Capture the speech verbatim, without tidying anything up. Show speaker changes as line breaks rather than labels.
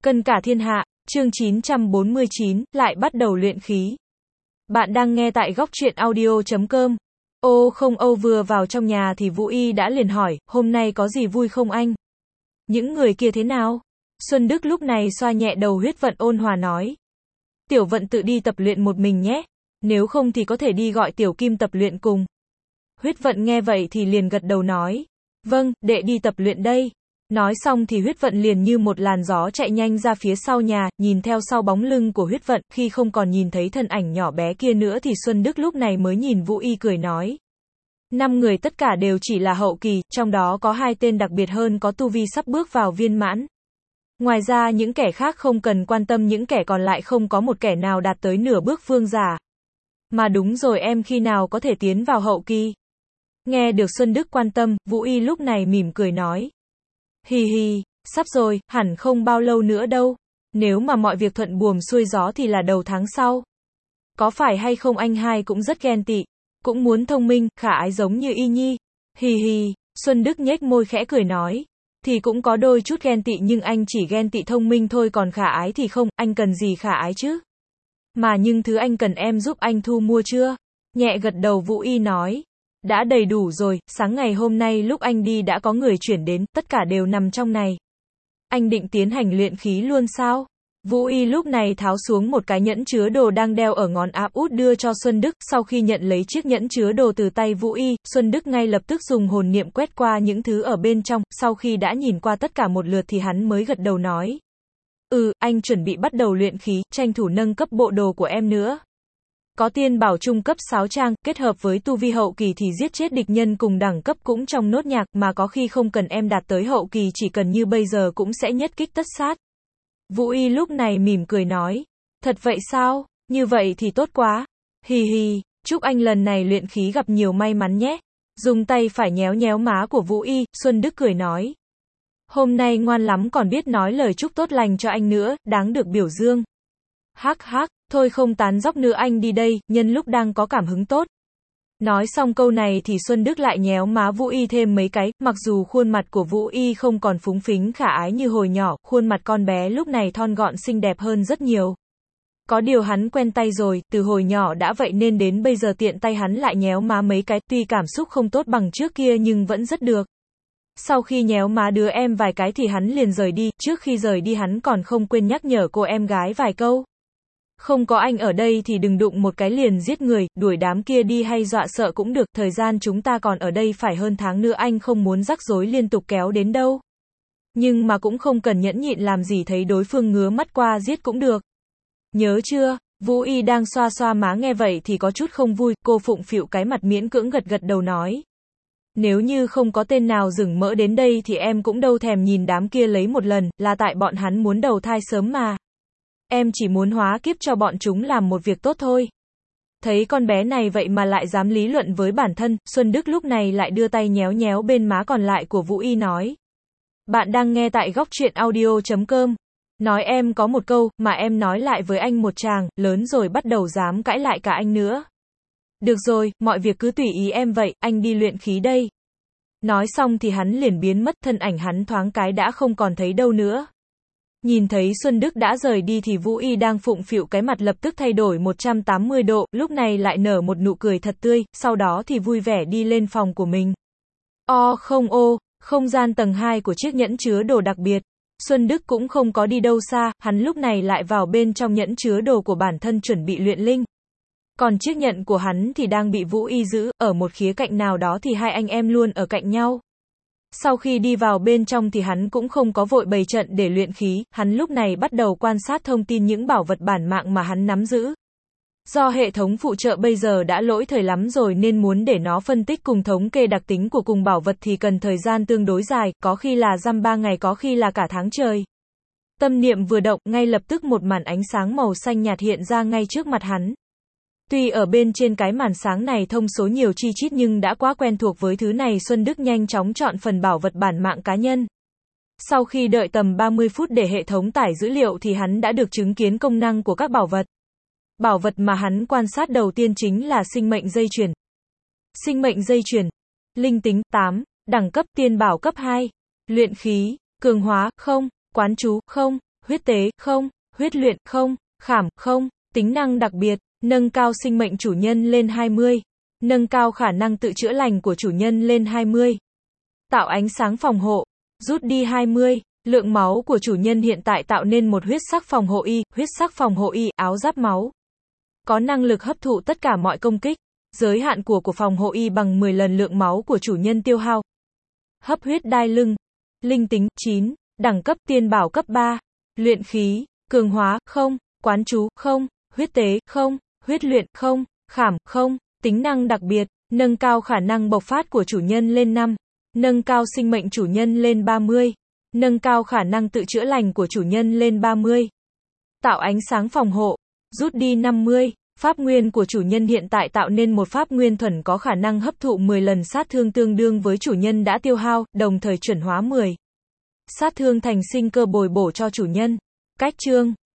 Cân cả thiên hạ, chương chín trăm bốn mươi chín, lại bắt đầu luyện khí. Bạn đang nghe tại góc truyện audio chấm com. Ô không Âu vừa vào trong nhà thì Vũ Y đã liền hỏi, hôm nay có gì vui không anh? Những người kia thế nào? Xuân Đức lúc này xoa nhẹ đầu Huyết Vận ôn hòa nói. Tiểu Vận tự đi tập luyện một mình nhé, nếu không thì có thể đi gọi Tiểu Kim tập luyện cùng. Huyết Vận nghe vậy thì liền gật đầu nói. Vâng, đệ đi tập luyện đây. Nói xong thì Huyết Vận liền như một làn gió chạy nhanh ra phía sau nhà, nhìn theo sau bóng lưng của Huyết Vận, khi không còn nhìn thấy thân ảnh nhỏ bé kia nữa thì Xuân Đức lúc này mới nhìn Vũ Y cười nói. Năm người tất cả đều chỉ là hậu kỳ, trong đó có hai tên đặc biệt hơn có tu vi sắp bước vào viên mãn. Ngoài ra những kẻ khác không cần quan tâm, những kẻ còn lại không có một kẻ nào đạt tới nửa bước vương giả. Mà đúng rồi, em khi nào có thể tiến vào hậu kỳ? Nghe được Xuân Đức quan tâm, Vũ Y lúc này mỉm cười nói. Hi hi, sắp rồi, hẳn không bao lâu nữa đâu. Nếu mà mọi việc thuận buồm xuôi gió thì là đầu tháng sau. Có phải hay không anh hai cũng rất ghen tị, cũng muốn thông minh, khả ái giống như Y Nhi. Hi hi, Xuân Đức nhếch môi khẽ cười nói. Thì cũng có đôi chút ghen tị nhưng anh chỉ ghen tị thông minh thôi, còn khả ái thì không, anh cần gì khả ái chứ? Mà nhưng thứ anh cần em giúp anh thu mua chưa? Nhẹ gật đầu Vũ Y nói. Đã đầy đủ rồi, sáng ngày hôm nay lúc anh đi đã có người chuyển đến, tất cả đều nằm trong này. Anh định tiến hành luyện khí luôn sao? Vũ Y lúc này tháo xuống một cái nhẫn chứa đồ đang đeo ở ngón áp út đưa cho Xuân Đức, sau khi nhận lấy chiếc nhẫn chứa đồ từ tay Vũ Y, Xuân Đức ngay lập tức dùng hồn niệm quét qua những thứ ở bên trong, sau khi đã nhìn qua tất cả một lượt thì hắn mới gật đầu nói. Ừ, anh chuẩn bị bắt đầu luyện khí, tranh thủ nâng cấp bộ đồ của em nữa. Có tiên bảo trung cấp sáu trang, kết hợp với tu vi hậu kỳ thì giết chết địch nhân cùng đẳng cấp cũng trong nốt nhạc, mà có khi không cần em đạt tới hậu kỳ, chỉ cần như bây giờ cũng sẽ nhất kích tất sát. Vũ Y lúc này mỉm cười nói. Thật vậy sao? Như vậy thì tốt quá. Hi hi, chúc anh lần này luyện khí gặp nhiều may mắn nhé. Dùng tay phải nhéo nhéo má của Vũ Y, Xuân Đức cười nói. Hôm nay ngoan lắm, còn biết nói lời chúc tốt lành cho anh nữa, đáng được biểu dương. Hắc hắc, thôi không tán dóc nữa, anh đi đây, nhân lúc đang có cảm hứng tốt. Nói xong câu này thì Xuân Đức lại nhéo má Vũ Y thêm mấy cái, mặc dù khuôn mặt của Vũ Y không còn phúng phính khả ái như hồi nhỏ, khuôn mặt con bé lúc này thon gọn xinh đẹp hơn rất nhiều. Có điều hắn quen tay rồi, từ hồi nhỏ đã vậy nên đến bây giờ tiện tay hắn lại nhéo má mấy cái, tuy cảm xúc không tốt bằng trước kia nhưng vẫn rất được. Sau khi nhéo má đứa em vài cái thì hắn liền rời đi, trước khi rời đi hắn còn không quên nhắc nhở cô em gái vài câu. Không có anh ở đây thì đừng đụng một cái liền giết người, đuổi đám kia đi hay dọa sợ cũng được, thời gian chúng ta còn ở đây phải hơn tháng nữa, anh không muốn rắc rối liên tục kéo đến đâu. Nhưng mà cũng không cần nhẫn nhịn làm gì, thấy đối phương ngứa mắt qua giết cũng được. Nhớ chưa? Vũ Y đang xoa xoa má nghe vậy thì có chút không vui, cô phụng phịu cái mặt miễn cưỡng gật gật đầu nói. Nếu như không có tên nào rừng mỡ đến đây thì em cũng đâu thèm nhìn đám kia lấy một lần, là tại bọn hắn muốn đầu thai sớm mà. Em chỉ muốn hóa kiếp cho bọn chúng làm một việc tốt thôi. Thấy con bé này vậy mà lại dám lý luận với bản thân, Xuân Đức lúc này lại đưa tay nhéo nhéo bên má còn lại của Vũ Y nói. Bạn đang nghe tại góc truyện audio chấm com. Nói em có một câu, mà em nói lại với anh một tràng, lớn rồi bắt đầu dám cãi lại cả anh nữa. Được rồi, mọi việc cứ tùy ý em vậy, anh đi luyện khí đây. Nói xong thì hắn liền biến mất, thân ảnh hắn thoáng cái đã không còn thấy đâu nữa. Nhìn thấy Xuân Đức đã rời đi thì Vũ Y đang phụng phịu cái mặt lập tức thay đổi một trăm tám mươi độ, lúc này lại nở một nụ cười thật tươi, sau đó thì vui vẻ đi lên phòng của mình. O không ô, không gian tầng hai của chiếc nhẫn chứa đồ đặc biệt. Xuân Đức cũng không có đi đâu xa, hắn lúc này lại vào bên trong nhẫn chứa đồ của bản thân chuẩn bị luyện linh. Còn chiếc nhẫn của hắn thì đang bị Vũ Y giữ, ở một khía cạnh nào đó thì hai anh em luôn ở cạnh nhau. Sau khi đi vào bên trong thì hắn cũng không có vội bày trận để luyện khí, hắn lúc này bắt đầu quan sát thông tin những bảo vật bản mạng mà hắn nắm giữ. Do hệ thống phụ trợ bây giờ đã lỗi thời lắm rồi nên muốn để nó phân tích cùng thống kê đặc tính của cùng bảo vật thì cần thời gian tương đối dài, có khi là dăm ba ngày, có khi là cả tháng trời. Tâm niệm vừa động, ngay lập tức một màn ánh sáng màu xanh nhạt hiện ra ngay trước mặt hắn. Tuy ở bên trên cái màn sáng này thông số nhiều chi chít nhưng đã quá quen thuộc với thứ này, Xuân Đức nhanh chóng chọn phần bảo vật bản mạng cá nhân. Sau khi đợi tầm ba mươi phút để hệ thống tải dữ liệu thì hắn đã được chứng kiến công năng của các bảo vật. Bảo vật mà hắn quan sát đầu tiên chính là sinh mệnh dây chuyền. Sinh mệnh dây chuyền, linh tính tám, đẳng cấp tiên bảo cấp hai, luyện khí, cường hóa không, quán chú không, huyết tế, không, huyết luyện, không, khảm, không, tính năng đặc biệt, nâng cao sinh mệnh chủ nhân lên hai mươi, nâng cao khả năng tự chữa lành của chủ nhân lên hai mươi, tạo ánh sáng phòng hộ, rút đi hai mươi, lượng máu của chủ nhân hiện tại tạo nên một huyết sắc phòng hộ y, huyết sắc phòng hộ y, áo giáp máu. Có năng lực hấp thụ tất cả mọi công kích, giới hạn của của phòng hộ y bằng mười lần lượng máu của chủ nhân tiêu hao. Hấp huyết đai lưng, linh tính, chín, đẳng cấp tiên bảo cấp ba, luyện khí, cường hóa, không, quán chú, không, huyết tế, không, huyết luyện, không, khảm, không, tính năng đặc biệt, nâng cao khả năng bộc phát của chủ nhân lên năm, nâng cao sinh mệnh chủ nhân lên ba mươi, nâng cao khả năng tự chữa lành của chủ nhân lên ba mươi, tạo ánh sáng phòng hộ, rút đi năm mươi, pháp nguyên của chủ nhân hiện tại tạo nên một pháp nguyên thuần có khả năng hấp thụ mười lần sát thương tương đương với chủ nhân đã tiêu hao, đồng thời chuẩn hóa mười sát thương thành sinh cơ bồi bổ cho chủ nhân. Cách chương